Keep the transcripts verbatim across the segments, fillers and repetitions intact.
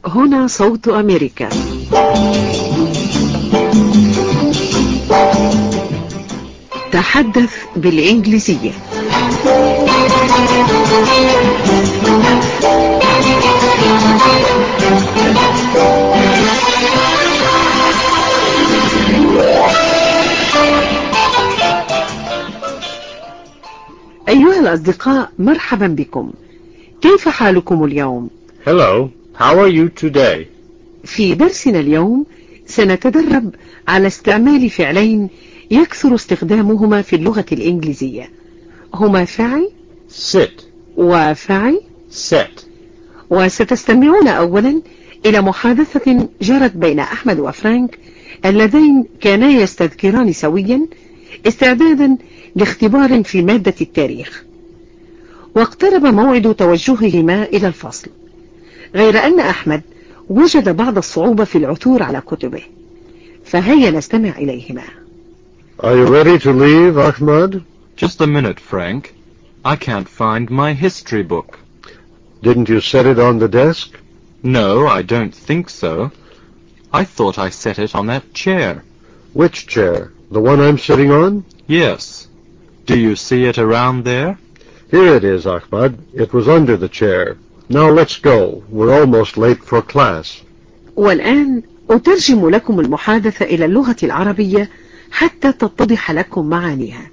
هنا صوت أمريكا. تحدث بالإنجليزية. أيها الأصدقاء، مرحبا بكم. كيف حالكم اليوم؟ Hello, how are you today? في درسنا اليوم سنتدرب على استعمال فعلين يكثر استخدامهما في اللغة الإنجليزية، هما فعل sit وفعل set. وستستمعون أولا إلى محادثة جرت بين أحمد وفرانك اللذين كانا يستذكران سويا استعدادا لاختبار في مادة التاريخ، واقترب موعد توجههما إلى الفصل، غير أن أحمد وجد بعض الصعوبة في العثور على كتبه، فهيا نستمع إليهما. Are you ready to leave, Ahmad? Just a minute, Frank. I can't find my history book. Didn't you set it on the desk? No, I don't think so. I thought I set it on that chair. Which chair? The one I'm sitting on? Yes. Do you see it around there? Here it is, Ahmad. It was under the chair. Now let's go. We're almost late for class. والآن أترجم لكم المحادثة إلى اللغة العربية حتى تتضح لكم معانيها.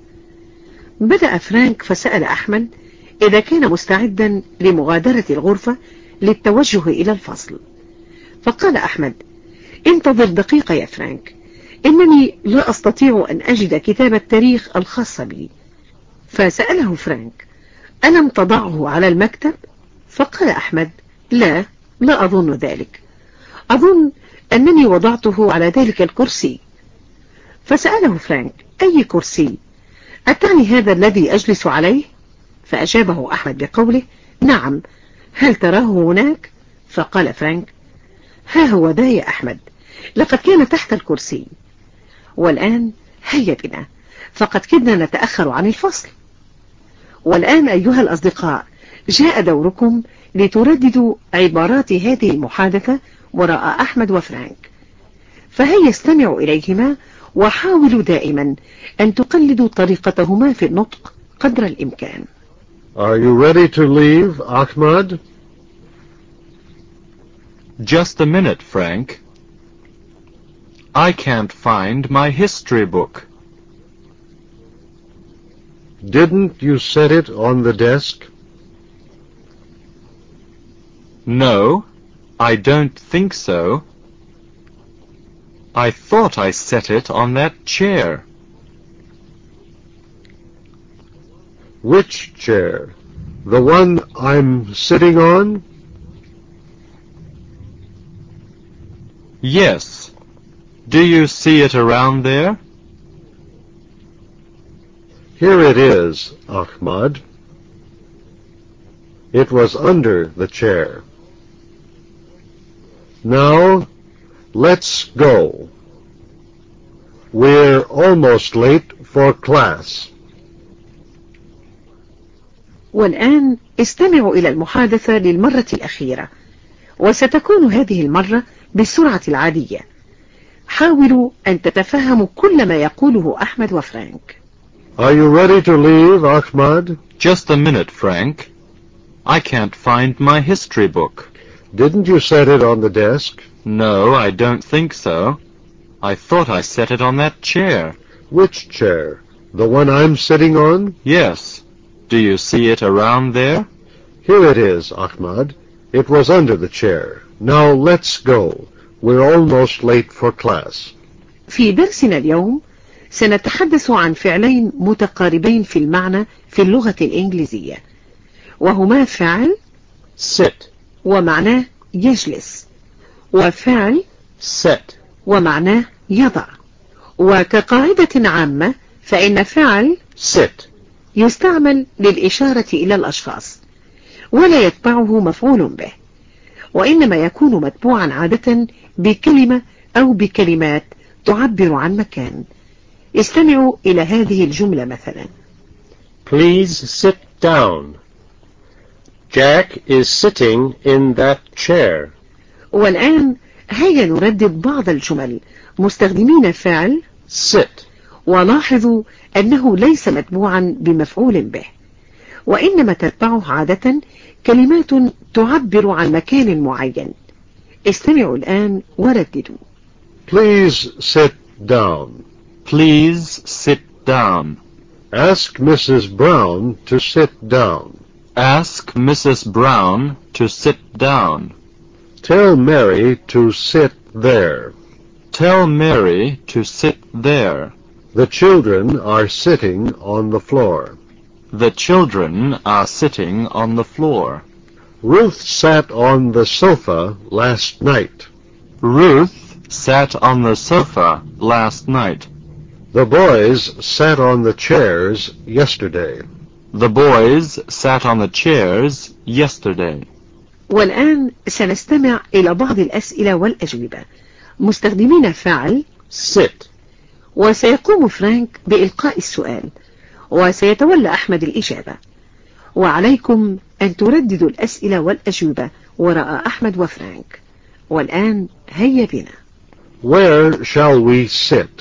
بدأ فرانك فسأل أحمد إذا كان مستعدا لمغادرة الغرفة للتوجه إلى الفصل، فقال أحمد: انتظر دقيقة يا فرانك، إنني لا أستطيع أن أجد كتاب التاريخ الخاص بي. فسأله فرانك: ألم تضعه على المكتب؟ فقال أحمد: لا، لا أظن ذلك، أظن أنني وضعته على ذلك الكرسي. فسأله فرانك: أي كرسي؟ أتعني هذا الذي أجلس عليه؟ فأجابه أحمد بقوله: نعم، هل تراه هناك؟ فقال فرانك: ها هو ذا يا أحمد، لقد كان تحت الكرسي. والآن هيا بنا، فقد كدنا نتأخر عن الفصل. والآن أيها الأصدقاء، جاء دوركم لترددوا عبارات هذه المحادثة وراء أحمد وفرانك، فهيا استمعوا إليهما وحاولوا دائما أن تقلدوا طريقتهما في النطق قدر الإمكان. Are you ready to leave, Ahmad? Just a minute, Frank. I can't find my history book. Didn't you set it on the desk? No, I don't think so. I thought I set it on that chair. Which chair? The one I'm sitting on? Yes. Do you see it around there? Here it is, Ahmad. It was under the chair. Now, let's go. We're almost late for class. والآن استمعوا إلى المحادثة للمرة الأخيرة، وستكون هذه المرة بالسرعة العادية. حاولوا أن تتفهموا كل ما يقوله أحمد وفرانك. Are you ready to leave, Ahmad? Just a minute, Frank. I can't find my history book. Didn't you set it on the desk? No, I don't think so. I thought I set it on that chair. Which chair? The one I'm sitting on? Yes. Do you see it around there? Here it is, Ahmad. It was under the chair. Now let's go. We're almost late for class. في درسنا اليوم سنتحدث عن فعلين متقاربين في المعنى في اللغة الإنجليزية، وهما فعل sit ومعناه يجلس، وفعل set ومعناه يضع. وكقاعدة عامة فإن فعل sit يستعمل للإشارة إلى الأشخاص ولا يتبعه مفعول به، وإنما يكون متبوعا عادة بكلمة أو بكلمات تعبر عن مكان. استمعوا إلى هذه الجملة مثلا: Please sit down. Jack is sitting in that chair. والآن هيا نردد بعض الجمل مستخدمين فعل sit, ولاحظوا أنه ليس متبوعا بمفعول به، وإنما تتبعه عادة كلمات تعبر عن مكان معين. استمعوا الآن ورددوا. Please sit down. Please sit down. Ask Missus Brown to sit down. Ask Missus Brown to sit down. Tell Mary to sit there. Tell Mary to sit there. The children are sitting on the floor. The children are sitting on the floor. Ruth sat on the sofa last night. Ruth sat on the sofa last night. The boys sat on the chairs yesterday. The boys sat on the chairs yesterday. والآن سنستمع إلى بعض الأسئلة والأجوبة مستخدمين فعل sit, وسيقوم فرانك بإلقاء السؤال وسيتولى أحمد الإجابة، وعليكم أن ترددوا الأسئلة والأجوبة وراء أحمد وفرانك. والآن هيا بنا. Where shall we sit?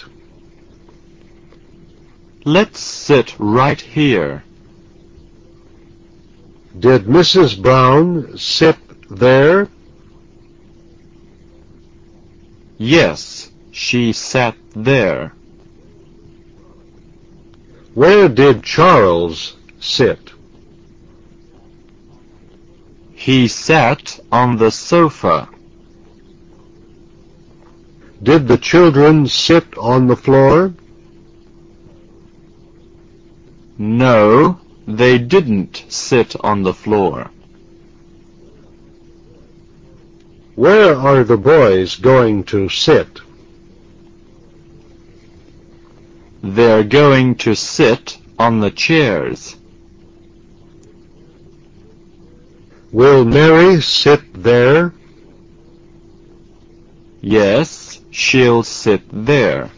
Let's sit right here. Did Missus Brown sit there? Yes, she sat there. Where did Charles sit? He sat on the sofa. Did the children sit on the floor? No, they didn't sit on the floor. Where are the boys going to sit? They're going to sit on the chairs. Will Mary sit there? Yes, she'll sit there.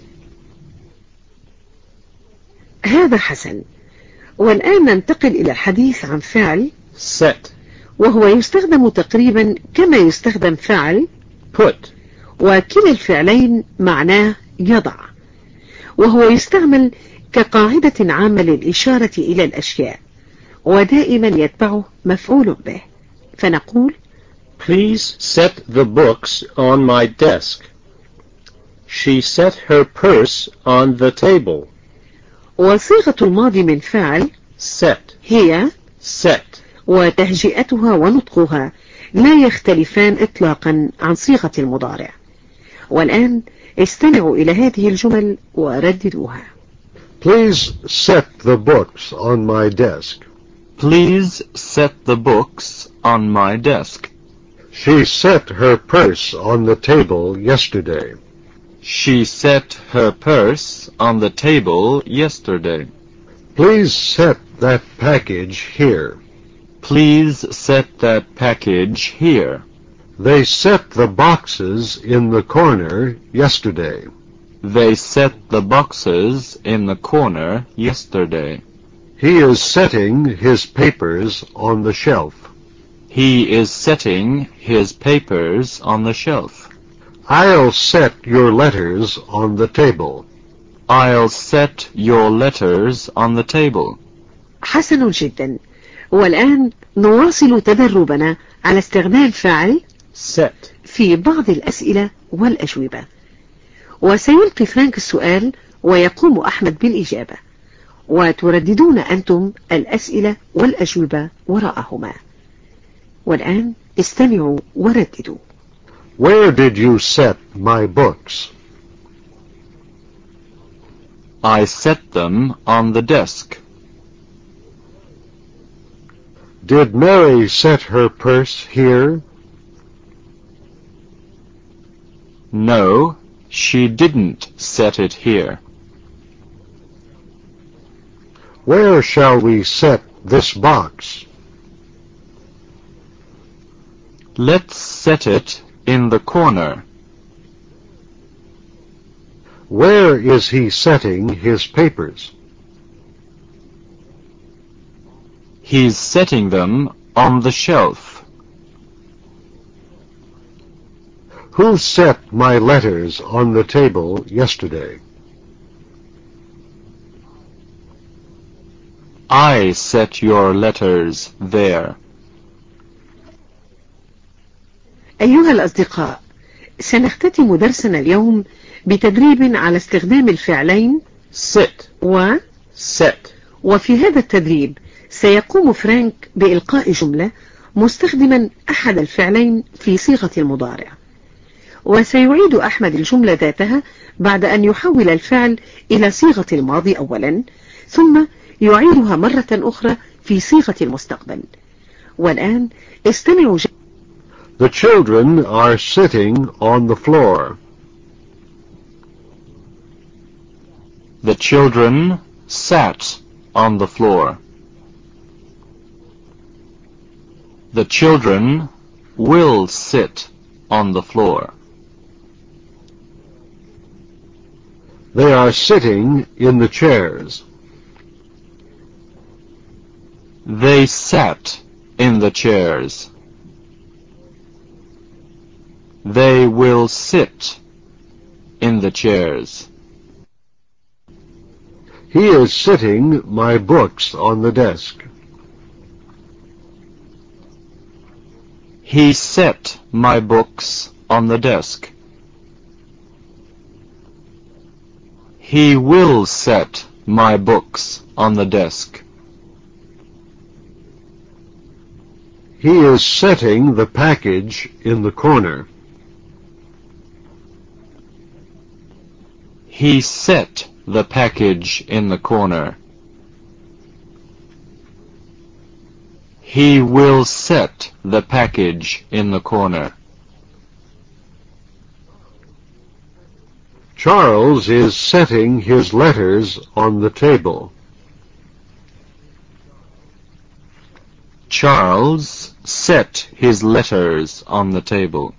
هذا حسن. والآن ننتقل إلى الحديث عن فعل set, وهو يستخدم تقريبا كما يستخدم فعل put, وكلا الفعلين معناه يضع، وهو يستعمل كقاعدة عامة للإشارة إلى الأشياء ودائما يتبعه مفعول به. فنقول please set the books on my desk. She set her purse on the table. وصيغة الماضي من فعل set, هي set, وتهجئتها ونطقها لا يختلفان إطلاقا عن صيغة المضارع. والآن استمعوا إلى هذه الجمل ورددوها. Please set the books on my desk. Please set the books on my desk. She set her purse on the table yesterday. She set her purse on the table yesterday. Please set that package here. Please set that package here. They set the boxes in the corner yesterday. They set the boxes in the corner yesterday. He is setting his papers on the shelf. He is setting his papers on the shelf. I'll set your letters on the table. I'll set your letters on the table. حسن جدا. والآن نواصل تدربنا على استخدام فعل set, في بعض الأسئلة والأجوبة، وسيلقي فرانك السؤال ويقوم أحمد بالإجابة، وترددون أنتم الأسئلة والأجوبة وراءهما. والآن استمعوا ورددوا. Where did you set my books? I set them on the desk. Did Mary set her purse here? No, she didn't set it here. Where shall we set this box? Let's set it in the corner. Where is he setting his papers? He's setting them on the shelf. Who set my letters on the table yesterday? I set your letters there. أيها الأصدقاء، سنختتم درسنا اليوم بتدريب على استخدام الفعلين sit و set. وفي هذا التدريب سيقوم فرانك بإلقاء جملة مستخدما أحد الفعلين في صيغة المضارع، وسيعيد أحمد الجملة ذاتها بعد أن يحول الفعل إلى صيغة الماضي أولا، ثم يعيدها مرة أخرى في صيغة المستقبل. والآن استمعوا ج... The children are sitting on the floor. The children sat on the floor. The children will sit on the floor. They are sitting in the chairs. They sat in the chairs. They will sit in the chairs. He is sitting my books on the desk. He set my books on the desk. He will set my books on the desk. He is setting the package in the corner. He set the package in the corner. He will set the package in the corner. Charles is setting his letters on the table. Charles set his letters on the table.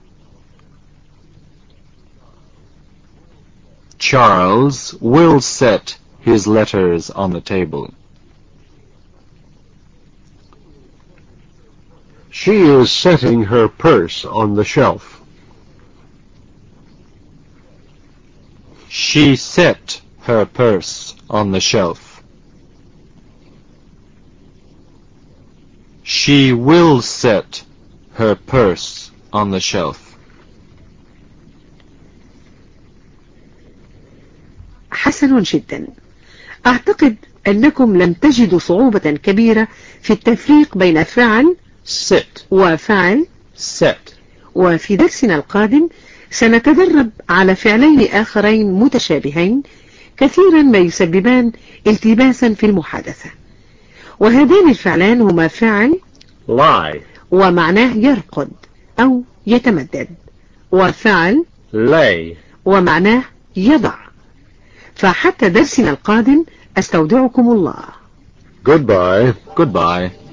Charles will set his letters on the table. She is setting her purse on the shelf. She set her purse on the shelf. She will set her purse on the shelf. حسن جدا. أعتقد أنكم لم تجدوا صعوبة كبيرة في التفريق بين فعل sit وفعل set. وفي درسنا القادم سنتدرب على فعلين آخرين متشابهين كثيرا ما يسببان التباسا في المحادثة، وهذان الفعلان هما فعل lie ومعناه يرقد أو يتمدد، وفعل lay. ومعناه يضع. فحتى درسنا القادم أستودعكم الله. Goodbye. Goodbye.